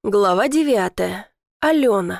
Глава 9. Алена.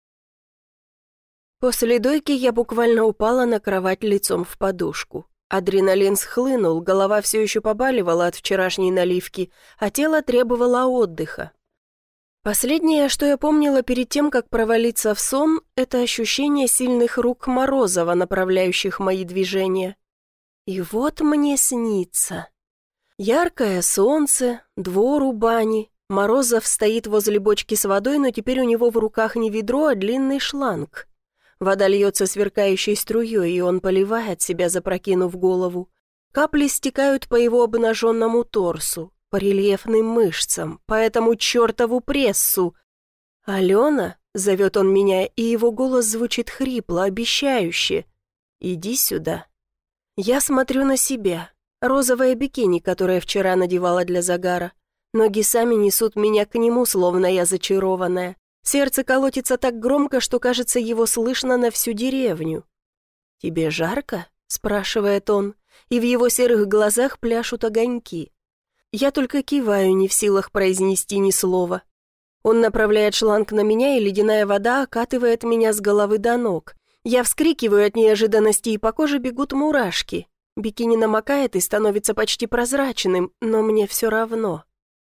После дойки я буквально упала на кровать лицом в подушку. Адреналин схлынул, голова все еще побаливала от вчерашней наливки, а тело требовало отдыха. Последнее, что я помнила перед тем, как провалиться в сон, это ощущение сильных рук Морозова, направляющих мои движения. И вот мне снится. Яркое солнце, двор у бани. Морозов стоит возле бочки с водой, но теперь у него в руках не ведро, а длинный шланг. Вода льется сверкающей струей, и он поливает себя, запрокинув голову. Капли стекают по его обнаженному торсу, по рельефным мышцам, по этому чертову прессу. «Алена?» — зовет он меня, и его голос звучит хрипло, обещающе. «Иди сюда». Я смотрю на себя. Розовое бикини, которое вчера надевала для загара. Ноги сами несут меня к нему, словно я зачарованная. Сердце колотится так громко, что, кажется, его слышно на всю деревню. «Тебе жарко?» — спрашивает он, и в его серых глазах пляшут огоньки. Я только киваю, не в силах произнести ни слова. Он направляет шланг на меня, и ледяная вода окатывает меня с головы до ног. Я вскрикиваю от неожиданности, и по коже бегут мурашки. Бикини намокает и становится почти прозрачным, но мне все равно.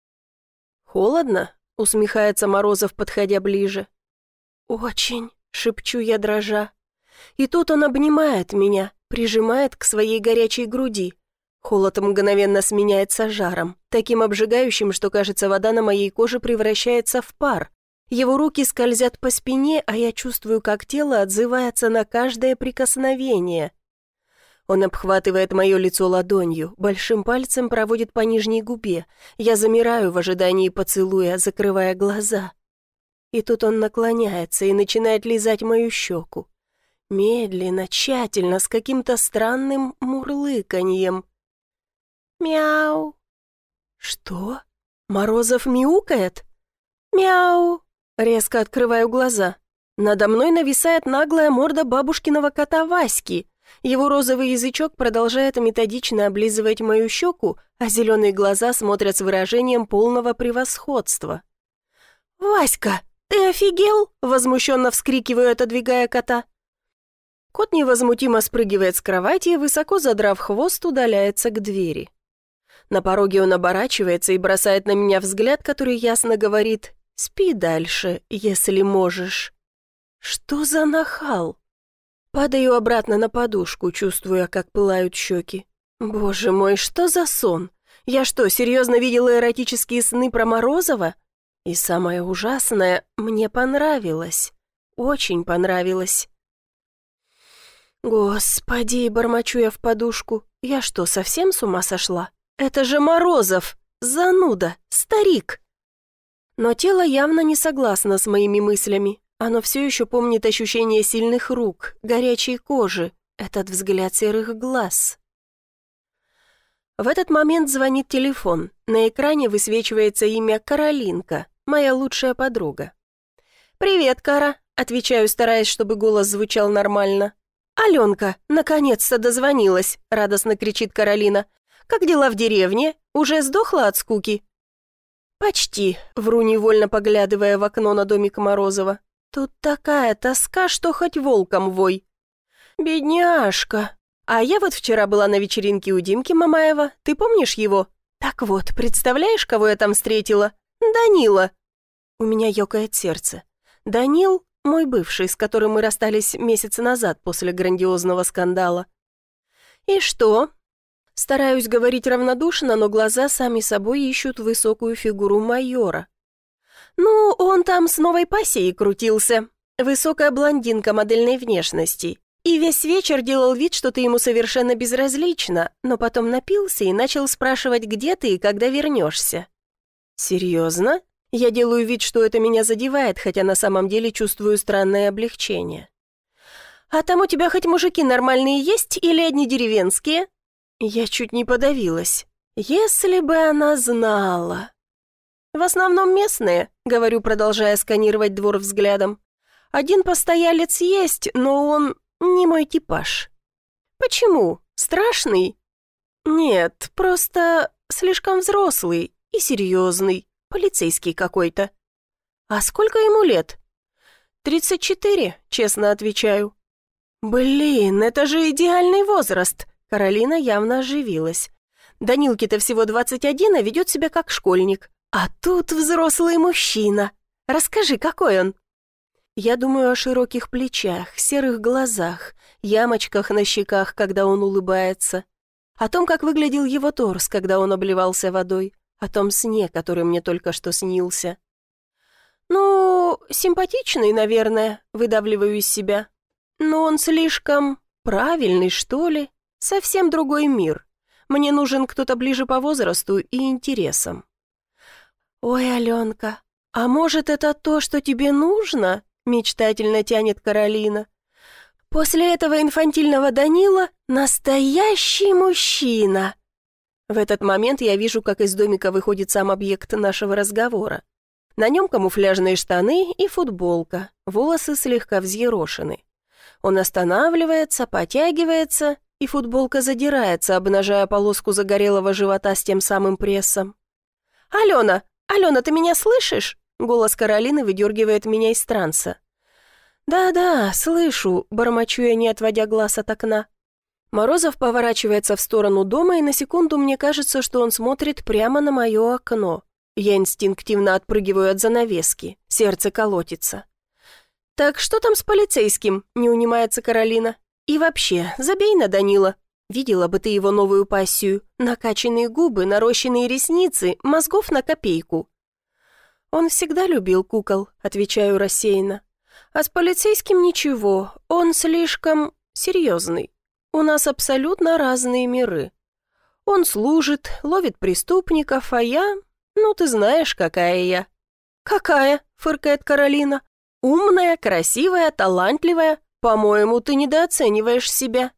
«Холодно?» — усмехается Морозов, подходя ближе. «Очень», — шепчу я, дрожа. И тут он обнимает меня, прижимает к своей горячей груди. Холод мгновенно сменяется жаром, таким обжигающим, что, кажется, вода на моей коже превращается в пар. Его руки скользят по спине, а я чувствую, как тело отзывается на каждое прикосновение. Он обхватывает мое лицо ладонью, большим пальцем проводит по нижней губе. Я замираю в ожидании поцелуя, закрывая глаза. И тут он наклоняется и начинает лизать мою щеку. Медленно, тщательно, с каким-то странным мурлыканьем. «Мяу!» «Что? Морозов мяукает?» «Мяу!» Резко открываю глаза. Надо мной нависает наглая морда бабушкиного кота Васьки. Его розовый язычок продолжает методично облизывать мою щеку, а зеленые глаза смотрят с выражением полного превосходства. «Васька, ты офигел?» — возмущенно вскрикиваю, отодвигая кота. Кот невозмутимо спрыгивает с кровати и, высоко задрав хвост, удаляется к двери. На пороге он оборачивается и бросает на меня взгляд, который ясно говорит: «Спи дальше, если можешь». Что за нахал? Падаю обратно на подушку, чувствуя, как пылают щеки. Боже мой, что за сон? Я что, серьезно видела эротические сны про Морозова? И самое ужасное, мне понравилось. Очень понравилось. Господи, бормочу я в подушку. Я что, совсем с ума сошла? Это же Морозов! Зануда! Старик! Но тело явно не согласно с моими мыслями. Оно все еще помнит ощущение сильных рук, горячей кожи, этот взгляд серых глаз. В этот момент звонит телефон. На экране высвечивается имя Каролинка, моя лучшая подруга. «Привет, Кара», — отвечаю, стараясь, чтобы голос звучал нормально. «Аленка, наконец-то дозвонилась», — радостно кричит Каролина. «Как дела в деревне? Уже сдохла от скуки?» «Почти», — вру, невольно поглядывая в окно на домик Морозова. «Тут такая тоска, что хоть волком вой». «Бедняжка. А я вот вчера была на вечеринке у Димки Мамаева. Ты помнишь его? Так вот, представляешь, кого я там встретила? Данила». У меня ёкает сердце. Данил — мой бывший, с которым мы расстались месяц назад после грандиозного скандала. «И что?» Стараюсь говорить равнодушно, но глаза сами собой ищут высокую фигуру майора. «Ну, он там с новой пассией крутился. Высокая блондинка модельной внешности. И весь вечер делал вид, что ты ему совершенно безразлична, но потом напился и начал спрашивать, где ты и когда вернешься». «Серьезно?» Я делаю вид, что это меня задевает, хотя на самом деле чувствую странное облегчение. «А там у тебя хоть мужики нормальные есть или одни деревенские?» Я чуть не подавилась. Если бы она знала. «В основном местные», — говорю, продолжая сканировать двор взглядом. «Один постоялец есть, но он не мой типаж». «Почему? Страшный?» «Нет, просто слишком взрослый и серьезный, полицейский какой-то». А сколько ему лет? 34, честно отвечаю. Блин, это же идеальный возраст. Каролина явно оживилась. Данилке-то всего 21, а ведет себя как школьник. А тут взрослый мужчина. Расскажи, какой он? Я думаю о широких плечах, серых глазах, ямочках на щеках, когда он улыбается, о том, как выглядел его торс, когда он обливался водой, о том сне, который мне только что снился. «Ну, симпатичный, наверное», — выдавливаю из себя. «Но он слишком правильный, что ли? Совсем другой мир. Мне нужен кто-то ближе по возрасту и интересам». «Ой, Аленка, а может, это то, что тебе нужно?» — мечтательно тянет Каролина. «После этого инфантильного Данила настоящий мужчина». В этот момент я вижу, как из домика выходит сам объект нашего разговора. На нем камуфляжные штаны и футболка, волосы слегка взъерошены. Он останавливается, потягивается, и футболка задирается, обнажая полоску загорелого живота с тем самым прессом. «Алена! Алена, ты меня слышишь?» Голос Каролины выдергивает меня из транса. «Да-да, слышу», — бормочу я, не отводя глаз от окна. Морозов поворачивается в сторону дома, и на секунду мне кажется, что он смотрит прямо на мое окно. Я инстинктивно отпрыгиваю от занавески, сердце колотится. «Так что там с полицейским?» — не унимается Каролина. «И вообще, забей на Данила. Видела бы ты его новую пассию. Накачанные губы, нарощенные ресницы, мозгов на копейку». «Он всегда любил кукол», — отвечаю рассеянно. «А с полицейским ничего, он слишком серьезный. У нас абсолютно разные миры. Он служит, ловит преступников, а я... Ну, ты знаешь, какая я». «Какая?» — фыркает Каролина. «Умная, красивая, талантливая. По-моему, ты недооцениваешь себя».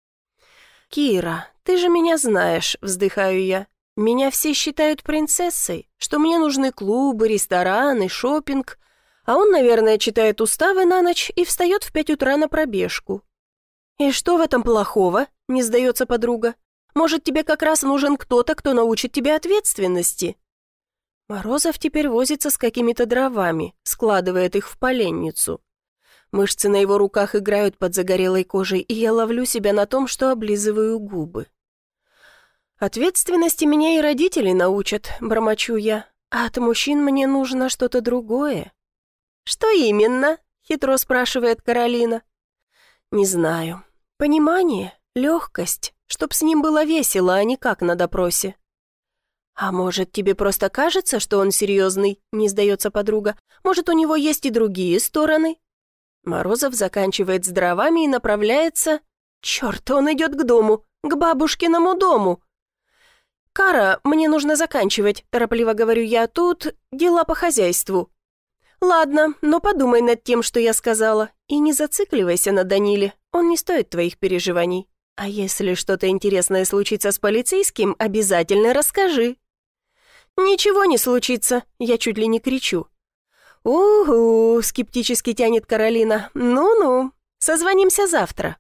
«Кира, ты же меня знаешь», — вздыхаю я. «Меня все считают принцессой, что мне нужны клубы, рестораны, шопинг, а он, наверное, читает уставы на ночь и встает в 5 утра на пробежку». «И что в этом плохого?» — не сдается подруга. «Может, тебе как раз нужен кто-то, кто научит тебя ответственности?» Морозов теперь возится с какими-то дровами, складывает их в поленницу. Мышцы на его руках играют под загорелой кожей, и я ловлю себя на том, что облизываю губы. «Ответственности меня и родители научат», — бормочу я. «А от мужчин мне нужно что-то другое». «Что именно?» — хитро спрашивает Каролина. «Не знаю. Понимание, легкость, чтоб с ним было весело, а не как на допросе». «А может, тебе просто кажется, что он серьезный?» — не сдается подруга. «Может, у него есть и другие стороны?» Морозов заканчивает с дровами и направляется... Черт, он идет к дому, к бабушкиному дому. «Кара, мне нужно заканчивать», — торопливо говорю я. «Тут дела по хозяйству». «Ладно, но подумай над тем, что я сказала, и не зацикливайся на Даниле, он не стоит твоих переживаний. А если что-то интересное случится с полицейским, обязательно расскажи». «Ничего не случится», — я чуть ли не кричу. «Угу», — скептически тянет Каролина. «Ну-ну, созвонимся завтра».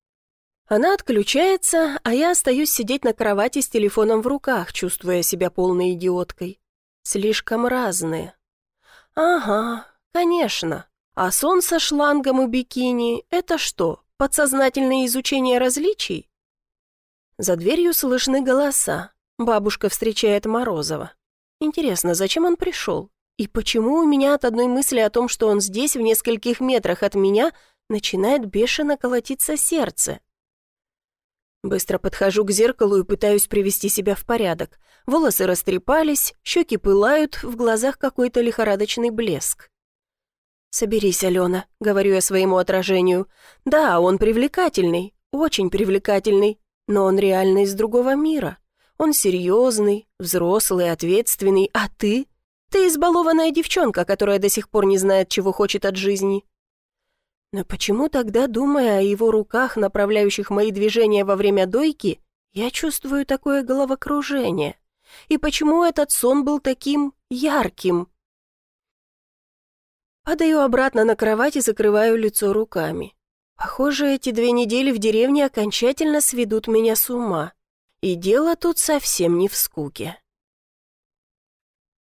Она отключается, а я остаюсь сидеть на кровати с телефоном в руках, чувствуя себя полной идиоткой. Слишком разные. Ага, конечно. А сон со шлангом и бикини — это что, подсознательное изучение различий? За дверью слышны голоса. Бабушка встречает Морозова. Интересно, зачем он пришел? И почему у меня от одной мысли о том, что он здесь, в нескольких метрах от меня, начинает бешено колотиться сердце? Быстро подхожу к зеркалу и пытаюсь привести себя в порядок. Волосы растрепались, щеки пылают, в глазах какой-то лихорадочный блеск. «Соберись, Алена», — говорю я своему отражению. «Да, он привлекательный, очень привлекательный, но он реально из другого мира. Он серьезный, взрослый, ответственный, а ты? Ты избалованная девчонка, которая до сих пор не знает, чего хочет от жизни». Но почему тогда, думая о его руках, направляющих мои движения во время дойки, я чувствую такое головокружение? И почему этот сон был таким ярким? Падаю обратно на кровать и закрываю лицо руками. Похоже, эти 2 недели в деревне окончательно сведут меня с ума. И дело тут совсем не в скуке.